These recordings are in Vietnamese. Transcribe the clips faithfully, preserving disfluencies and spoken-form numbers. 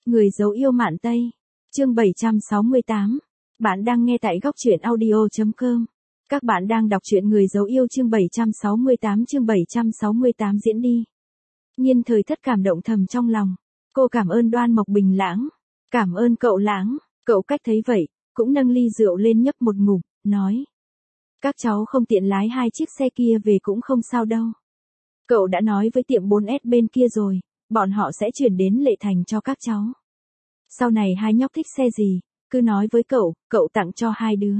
Người dấu yêu Mạn Tây. Chương bảy trăm sáu mươi tám. Bạn đang nghe tại góc truyện audio chấm com. Các bạn đang đọc truyện Người dấu yêu chương bảy trăm sáu mươi tám chương bảy trăm sáu mươi tám diễn đi. Nhiên Thời Thất cảm động thầm trong lòng. Cô cảm ơn Đoan Mộc Bình Lãng. Cảm ơn cậu Lãng. Cậu Cách thấy vậy, cũng nâng ly rượu lên nhấp một ngụm, nói. Các cháu không tiện lái hai chiếc xe kia về cũng không sao đâu. Cậu đã nói với tiệm bốn S bên kia rồi, bọn họ sẽ chuyển đến Lệ Thành cho các cháu. Sau này hai nhóc thích xe gì, cứ nói với cậu, cậu tặng cho hai đứa.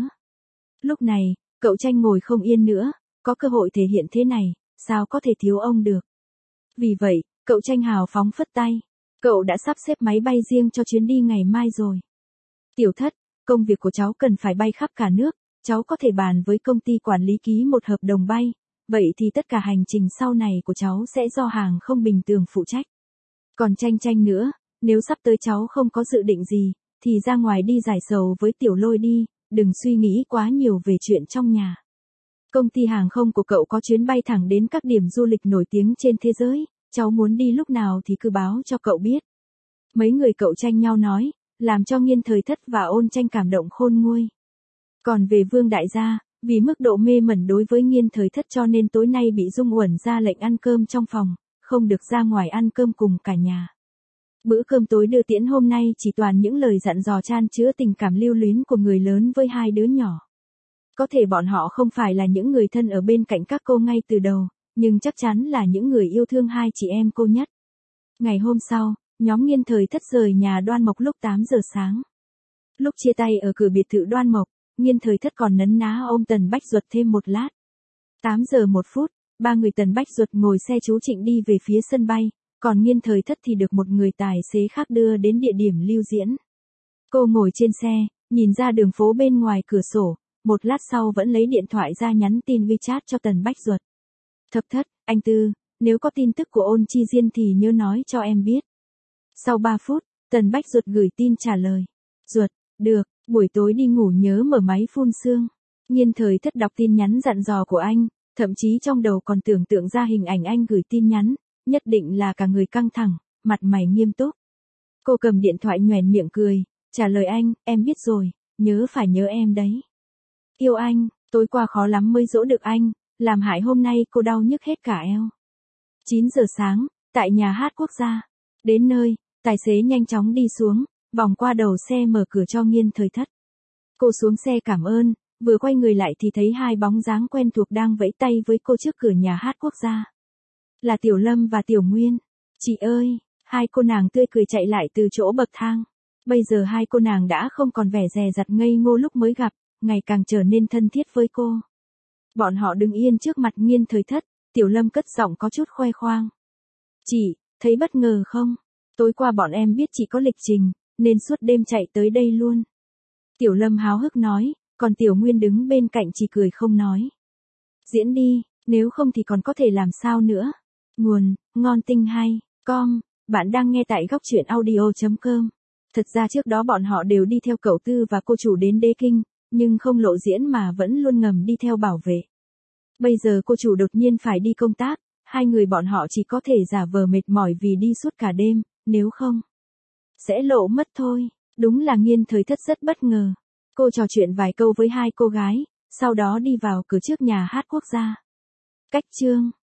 Lúc này, cậu Tranh ngồi không yên nữa, có cơ hội thể hiện thế này, sao có thể thiếu ông được. Vì vậy, cậu Tranh hào phóng phất tay. Cậu đã sắp xếp máy bay riêng cho chuyến đi ngày mai rồi. Tiểu Thất, công việc của cháu cần phải bay khắp cả nước, cháu có thể bàn với công ty quản lý ký một hợp đồng bay, vậy thì tất cả hành trình sau này của cháu sẽ do hàng không bình thường phụ trách. Còn Tranh Tranh nữa, nếu sắp tới cháu không có dự định gì, thì ra ngoài đi giải sầu với Tiểu Lôi đi, đừng suy nghĩ quá nhiều về chuyện trong nhà. Công ty hàng không của cậu có chuyến bay thẳng đến các điểm du lịch nổi tiếng trên thế giới, cháu muốn đi lúc nào thì cứ báo cho cậu biết. Mấy người cậu tranh nhau nói, làm cho Nhiên Thời Thất và Ôn Tranh cảm động khôn nguôi. Còn về Vương đại gia, vì mức độ mê mẩn đối với Nhiên Thời Thất cho nên tối nay bị Dung Uẩn ra lệnh ăn cơm trong phòng, không được ra ngoài ăn cơm cùng cả nhà. Bữa cơm tối đưa tiễn hôm nay chỉ toàn những lời dặn dò chan chứa tình cảm lưu luyến của người lớn với hai đứa nhỏ. Có thể bọn họ không phải là những người thân ở bên cạnh các cô ngay từ đầu, nhưng chắc chắn là những người yêu thương hai chị em cô nhất. Ngày hôm sau, nhóm Nhiên Thời Thất rời nhà Đoan Mộc lúc tám giờ sáng. Lúc chia tay ở cửa biệt thự Đoan Mộc, Nhiên Thời Thất còn nấn ná ôm Tần Bách Duật thêm một lát. tám giờ một phút, ba người Tần Bách Duật ngồi xe chú Trịnh đi về phía sân bay, còn Nhiên Thời Thất thì được một người tài xế khác đưa đến địa điểm lưu diễn. Cô ngồi trên xe, nhìn ra đường phố bên ngoài cửa sổ, một lát sau vẫn lấy điện thoại ra nhắn tin WeChat cho Tần Bách Duật. Thập Thất, anh Tư, nếu có tin tức của Ôn Chi Diên thì nhớ nói cho em biết. Sau ba phút, Tần Bách Duật gửi tin trả lời. Duật, được, buổi tối đi ngủ nhớ mở máy phun sương. Nhiên Thời Thất đọc tin nhắn dặn dò của anh, thậm chí trong đầu còn tưởng tượng ra hình ảnh anh gửi tin nhắn, nhất định là cả người căng thẳng, mặt mày nghiêm túc. Cô cầm điện thoại nhoẻn miệng cười, trả lời anh, em biết rồi, nhớ phải nhớ em đấy. Yêu anh, tối qua khó lắm mới dỗ được anh, làm hại hôm nay cô đau nhức hết cả eo. chín giờ sáng, tại nhà hát quốc gia. Đến nơi, tài xế nhanh chóng đi xuống, vòng qua đầu xe mở cửa cho Nhiên Thời Thất. Cô xuống xe cảm ơn, vừa quay người lại thì thấy hai bóng dáng quen thuộc đang vẫy tay với cô trước cửa nhà hát quốc gia. Là Tiểu Lâm và Tiểu Nguyên. Chị ơi, hai cô nàng tươi cười chạy lại từ chỗ bậc thang. Bây giờ hai cô nàng đã không còn vẻ dè dặt ngây ngô lúc mới gặp, ngày càng trở nên thân thiết với cô. Bọn họ đứng yên trước mặt Nhiên Thời Thất, Tiểu Lâm cất giọng có chút khoe khoang. Chị, thấy bất ngờ không? Tối qua bọn em biết chị có lịch trình, nên suốt đêm chạy tới đây luôn. Tiểu Lâm háo hức nói, còn Tiểu Nguyên đứng bên cạnh chỉ cười không nói. Diễn đi, nếu không thì còn có thể làm sao nữa. Nguồn, ngon tinh hay, com, bạn đang nghe tại góc truyện audio chấm com. Thật ra trước đó bọn họ đều đi theo cậu Tư và cô chủ đến Đế Kinh, nhưng không lộ diễn mà vẫn luôn ngầm đi theo bảo vệ. Bây giờ cô chủ đột nhiên phải đi công tác, hai người bọn họ chỉ có thể giả vờ mệt mỏi vì đi suốt cả đêm, nếu không sẽ lộ mất thôi. Đúng là Nhiên Thời Thất rất bất ngờ. Cô trò chuyện vài câu với hai cô gái, sau đó đi vào cửa trước nhà hát quốc gia. Cách chương